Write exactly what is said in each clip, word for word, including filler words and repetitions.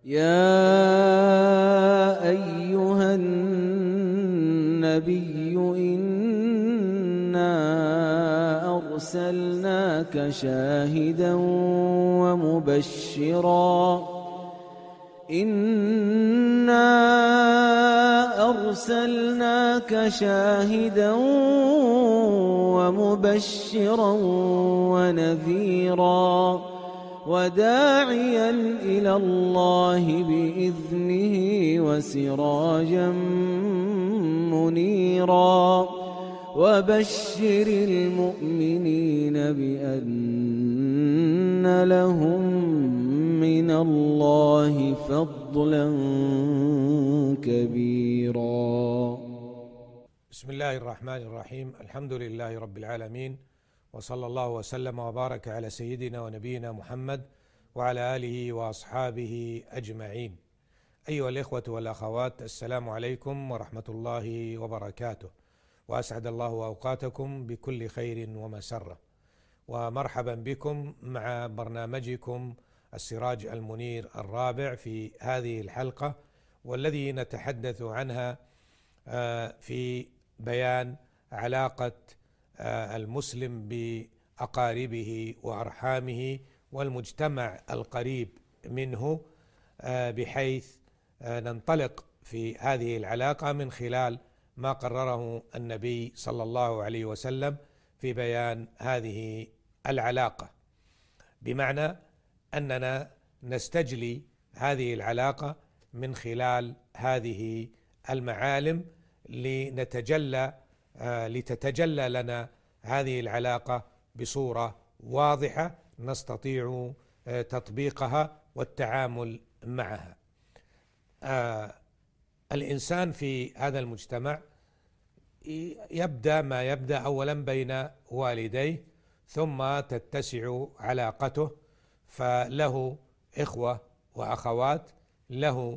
يا أيها النبي إنا أرسلناك شاهدا ومبشرا إنا أرسلناك شاهدا ومبشرا ونذيرا وداعيا إلى الله بإذنه وسراجا منيرا وبشر المؤمنين بأن لهم من الله فضلا كبيرا. بسم الله الرحمن الرحيم. الحمد لله رب العالمين، وصلى الله وسلم وبارك على سيدنا ونبينا محمد وعلى آله وأصحابه أجمعين. أيها الإخوة والأخوات، السلام عليكم ورحمة الله وبركاته، وأسعد الله أوقاتكم بكل خير ومسرة، ومرحبا بكم مع برنامجكم السراج المنير الرابع في هذه الحلقة، والذي نتحدث عنها في بيان علاقة المسلم بأقاربه وأرحامه والمجتمع القريب منه، بحيث ننطلق في هذه العلاقة من خلال ما قرره النبي صلى الله عليه وسلم في بيان هذه العلاقة، بمعنى أننا نستجلي هذه العلاقة من خلال هذه المعالم لنتجلى لتتجلى لنا هذه العلاقة بصورة واضحة نستطيع تطبيقها والتعامل معها. آه الإنسان في هذا المجتمع يبدأ ما يبدأ أولا بين والديه، ثم تتسع علاقته، فله إخوة وأخوات، له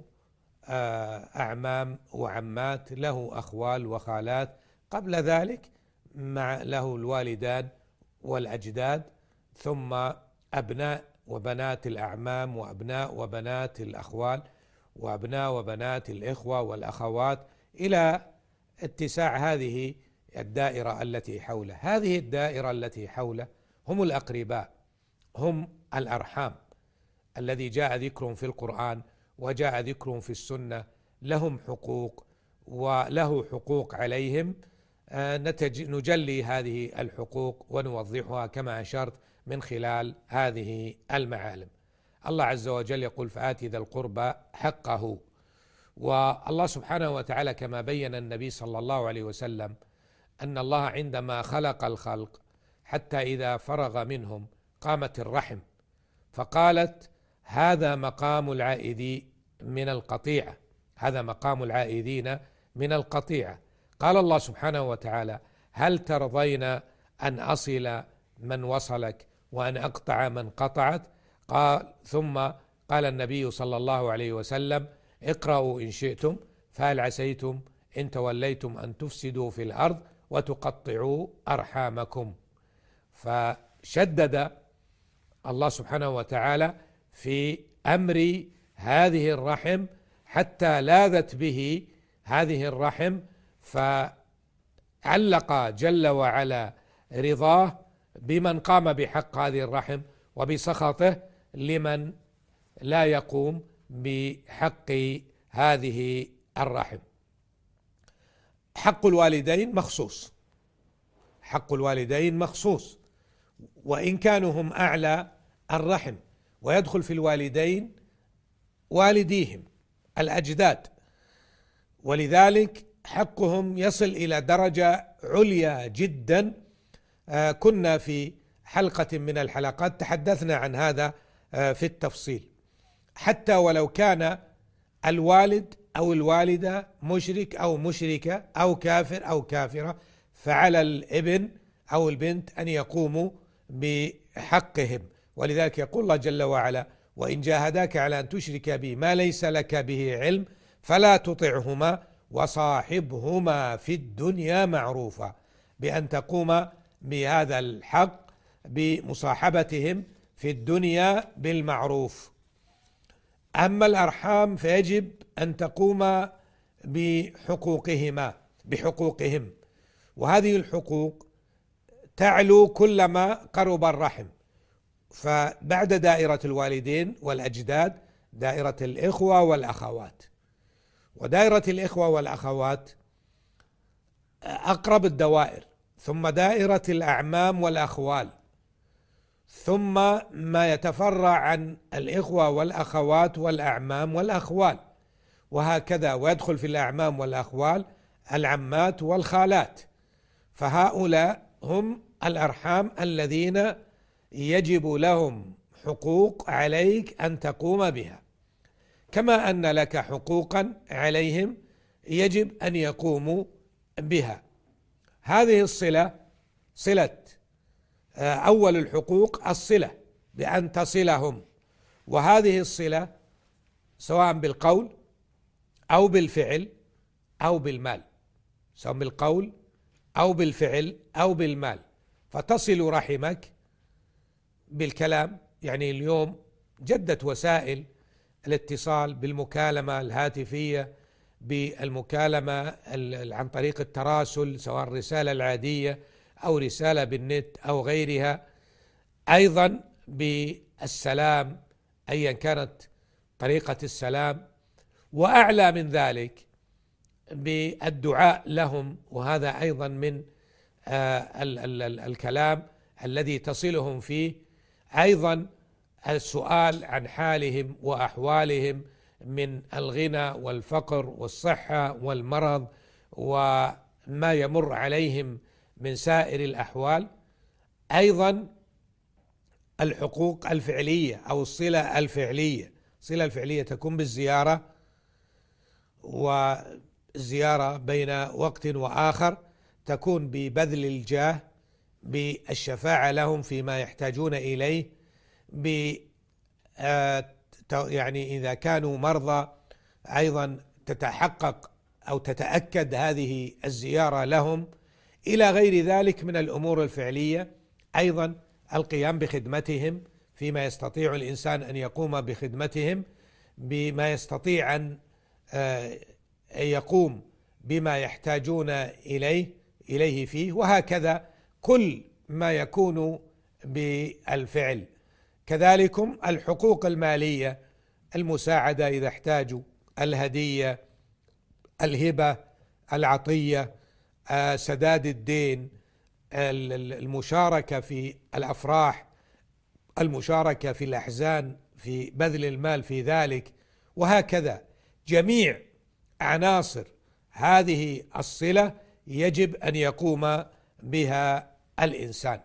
أعمام وعمات، له أخوال وخالات، قبل ذلك مع له الوالدان والأجداد، ثم أبناء وبنات الأعمام، وأبناء وبنات الأخوال، وأبناء وبنات الإخوة والأخوات، إلى اتساع هذه الدائرة التي حوله. هذه الدائرة التي حوله هم الأقرباء، هم الأرحام الذي جاء ذكرهم في القرآن وجاء ذكرهم في السنة، لهم حقوق وله حقوق عليهم. نجلي هذه الحقوق ونوضحها كما أشرت من خلال هذه المعالم. الله عز وجل يقول: فآت ذا القربى حقه. والله سبحانه وتعالى كما بين النبي صلى الله عليه وسلم أن الله عندما خلق الخلق حتى إذا فرغ منهم قامت الرحم، فقالت: هذا مقام العائد من القطيعة، هذا مقام العائدين من القطيعة. قال الله سبحانه وتعالى: هل ترضين أن أصل من وصلك وأن أقطع من قطعت؟ قال ثم قال النبي صلى الله عليه وسلم: اقرأوا إن شئتم فهل عسيتم إن توليتم أن تفسدوا في الأرض وتقطعوا أرحامكم. فشدد الله سبحانه وتعالى في أمر هذه الرحم حتى لاذت به هذه الرحم، فعلق جل وعلا رضاه بمن قام بحق هذه الرحم وبسخطه لمن لا يقوم بحق هذه الرحم. حق الوالدين مخصوص، حق الوالدين مخصوص، وإن كانوا هم أعلى الرحم، ويدخل في الوالدين والديهم الأجداد، ولذلك حقهم يصل إلى درجة عليا جدا. آه كنا في حلقة من الحلقات تحدثنا عن هذا آه في التفصيل. حتى ولو كان الوالد أو الوالدة مشرك أو مشركة أو كافر أو كافرة، فعلى الابن أو البنت أن يقوموا بحقهم. ولذلك يقول الله جل وعلا: وإن جاهداك على أن تشرك بي ما ليس لك به علم فلا تطعهما وصاحبهما في الدنيا معروفا، بأن تقوم بهذا الحق بمصاحبتهم في الدنيا بالمعروف. أما الأرحام فيجب أن تقوم بحقوقهما بحقوقهم، وهذه الحقوق تعلو كلما قرب الرحم. فبعد دائرة الوالدين والأجداد دائرة الإخوة والأخوات، ودائرة الإخوة والأخوات أقرب الدوائر، ثم دائرة الأعمام والأخوال، ثم ما يتفرع عن الإخوة والأخوات والأعمام والأخوال، وهكذا. ويدخل في الأعمام والأخوال العمات والخالات. فهؤلاء هم الأرحام الذين يجب لهم حقوق عليك أن تقوم بها، كما أن لك حقوقا عليهم يجب أن يقوموا بها. هذه الصلة صلة أول الحقوق الصلة بأن تصلهم، وهذه الصلة سواء بالقول أو بالفعل أو بالمال، سواء بالقول أو بالفعل أو بالمال. فتصل رحمك بالكلام، يعني اليوم جدت وسائل الاتصال بالمكالمة الهاتفية، بالمكالمة عن طريق التراسل، سواء الرسالة العادية أو رسالة بالنت أو غيرها، أيضا بالسلام أيا كانت طريقة السلام، وأعلى من ذلك بالدعاء لهم، وهذا أيضا من الكلام الذي تصلهم فيه. أيضا السؤال عن حالهم وأحوالهم من الغنى والفقر والصحة والمرض وما يمر عليهم من سائر الأحوال. أيضا الحقوق الفعلية أو الصلة الفعلية، الصلة الفعلية تكون بالزيارة، والزيارة بين وقت وآخر تكون ببذل الجاه، بالشفاعة لهم فيما يحتاجون إليه، ب يعني إذا كانوا مرضى أيضا تتحقق أو تتأكد هذه الزيارة لهم، إلى غير ذلك من الأمور الفعلية. أيضا القيام بخدمتهم فيما يستطيع الإنسان أن يقوم بخدمتهم، بما يستطيع أن يقوم بما يحتاجون إليه إليه فيه، وهكذا كل ما يكون بالفعل. كذلكم الحقوق المالية، المساعدة إذا احتاجوا، الهدية، الهبة، العطية، سداد الدين، المشاركة في الأفراح، المشاركة في الأحزان، في بذل المال في ذلك، وهكذا جميع عناصر هذه الصلة يجب أن يقوم بها الإنسان.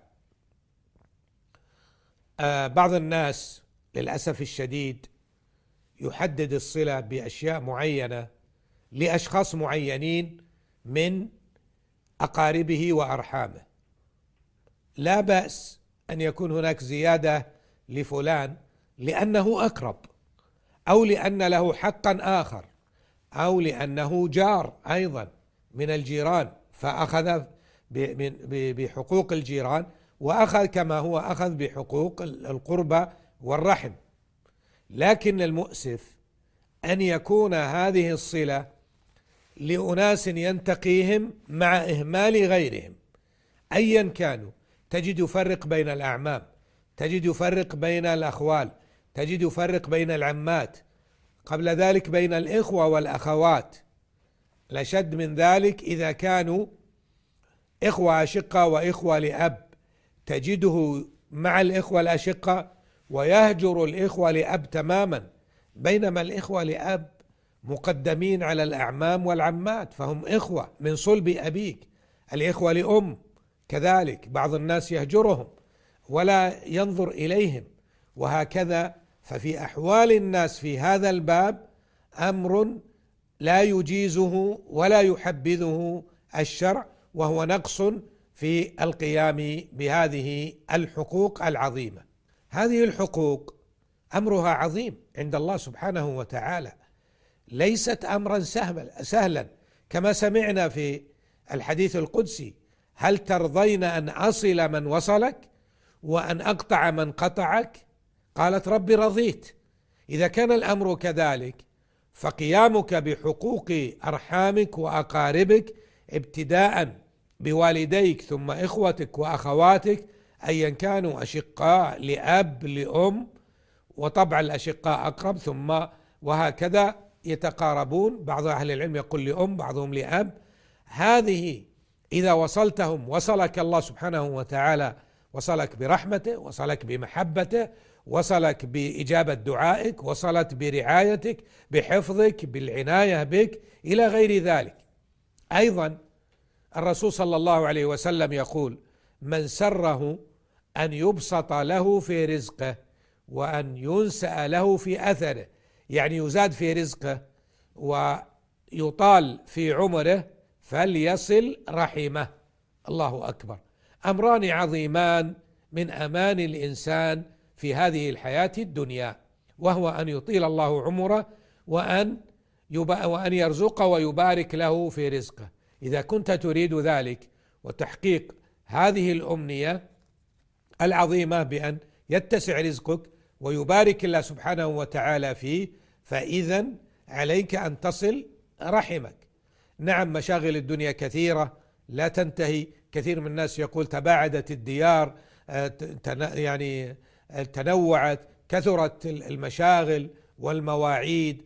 بعض الناس للأسف الشديد يحدد الصلة بأشياء معينة لأشخاص معينين من أقاربه وأرحامه. لا بأس أن يكون هناك زيادة لفلان لأنه أقرب، أو لأن له حقا آخر، أو لأنه جار أيضا من الجيران فأخذ بحقوق الجيران، وأخذ كما هو أخذ بحقوق القربى والرحم. لكن المؤسف أن يكون هذه الصلة لأناس ينتقيهم مع إهمال غيرهم أيا كانوا. تجد يفرق بين الأعمام، تجد يفرق بين الأخوال، تجد يفرق بين العمات، قبل ذلك بين الإخوة والأخوات. لشد من ذلك إذا كانوا إخوة أشقة وإخوة لأب، تجده مع الإخوة الأشقة ويهجر الإخوة لأب تماما، بينما الإخوة لأب مقدمين على الأعمام والعمات، فهم إخوة من صلب أبيك. الإخوة لأم كذلك بعض الناس يهجرهم ولا ينظر إليهم، وهكذا. ففي أحوال الناس في هذا الباب أمر لا يجيزه ولا يحبذه الشرع، وهو نقص في القيام بهذه الحقوق العظيمة. هذه الحقوق أمرها عظيم عند الله سبحانه وتعالى، ليست أمرا سهلا، كما سمعنا في الحديث القدسي: هل ترضين أن أصل من وصلك وأن أقطع من قطعك؟ قالت رب رضيت. إذا كان الأمر كذلك فقيامك بحقوق أرحامك وأقاربك ابتداء بوالديك ثم إخوتك وأخواتك أيا كانوا أشقاء لأب لأم، وطبعا الأشقاء أقرب، ثم وهكذا يتقاربون، بعض أهل العلم يقول لأم بعضهم لأب. هذه إذا وصلتهم وصلك الله سبحانه وتعالى، وصلك برحمته، وصلك بمحبته، وصلك بإجابة دعائك، وصلت برعايتك بحفظك بالعناية بك إلى غير ذلك. أيضا الرسول صلى الله عليه وسلم يقول: من سره أن يبسط له في رزقه وأن ينسأ له في أثره، يعني يزاد في رزقه ويطال في عمره، فليصل رحمه. الله أكبر. أمران عظيمان من أمان الإنسان في هذه الحياة الدنيا، وهو أن يطيل الله عمره وأن وأن يرزقه ويبارك له في رزقه. إذا كنت تريد ذلك وتحقيق هذه الأمنية العظيمة بأن يتسع رزقك ويبارك الله سبحانه وتعالى فيه، فإذا عليك أن تصل رحمك. نعم، مشاغل الدنيا كثيرة لا تنتهي. كثير من الناس يقول تباعدت الديار، يعني تنوعت، كثرت المشاغل والمواعيد،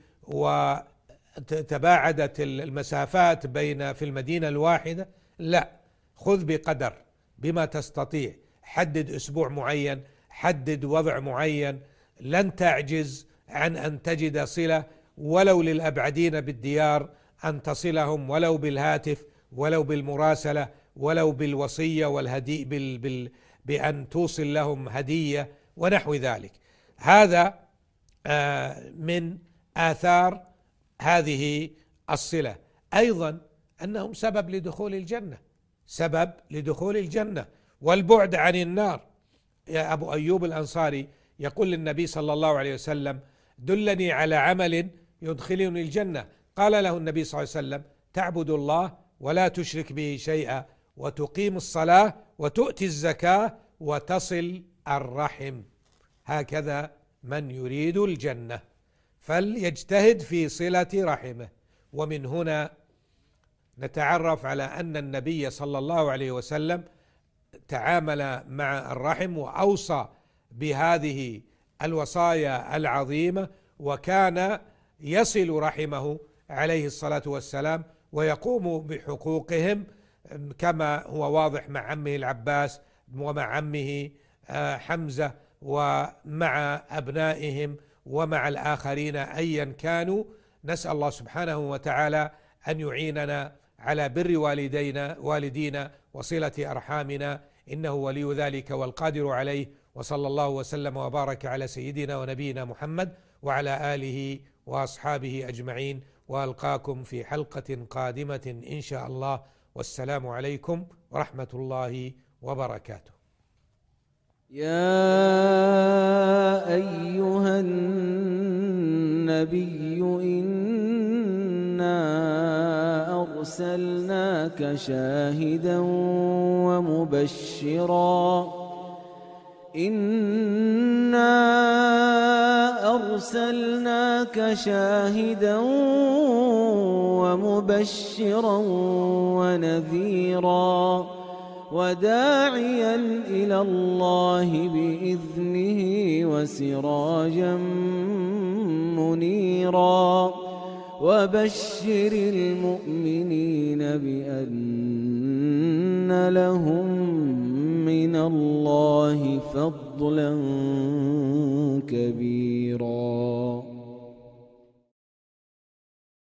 وتباعدت المسافات بين في المدينة الواحدة. لا، خذ بقدر بما تستطيع، حدد أسبوع معين، حدد وضع معين، لن تعجز عن أن تجد صلة ولو للأبعدين بالديار، أن تصلهم ولو بالهاتف، ولو بالمراسلة، ولو بالوصية والهدي بال بال بأن توصل لهم هدية ونحو ذلك. هذا من آثار هذه الصلة. أيضا أنهم سبب لدخول الجنة، سبب لدخول الجنة والبعد عن النار. يا أبو أيوب الأنصاري يقول للنبي صلى الله عليه وسلم: دلني على عمل يدخلني الجنة. قال له النبي صلى الله عليه وسلم: تعبد الله ولا تشرك به شيئا، وتقيم الصلاة، وتؤتي الزكاة، وتصل الرحم. هكذا من يريد الجنة فليجتهد في صلة رحمه. ومن هنا نتعرف على أن النبي صلى الله عليه وسلم تعامل مع الرحم وأوصى بهذه الوصايا العظيمة، وكان يصل رحمه عليه الصلاة والسلام ويقوم بحقوقهم كما هو واضح مع عمه العباس ومع عمه حمزة ومع أبنائهم ومع الآخرين أيا كانوا. نسأل الله سبحانه وتعالى أن يعيننا على بر والدينا والدينا وصلة أرحامنا، إنه ولي ذلك والقادر عليه. وصلى الله وسلم وبارك على سيدنا ونبينا محمد وعلى آله وأصحابه أجمعين، وألقاكم في حلقة قادمة إن شاء الله، والسلام عليكم ورحمة الله وبركاته. يا أيها النبي إنا أرسلناك شاهدا ومبشرا إنا أرسلناك شاهدا ومبشرا ونذيرا وداعيا إلى الله بإذنه وسراجا منيرا وبشر المؤمنين بأن لهم من الله فضلا كبيرا.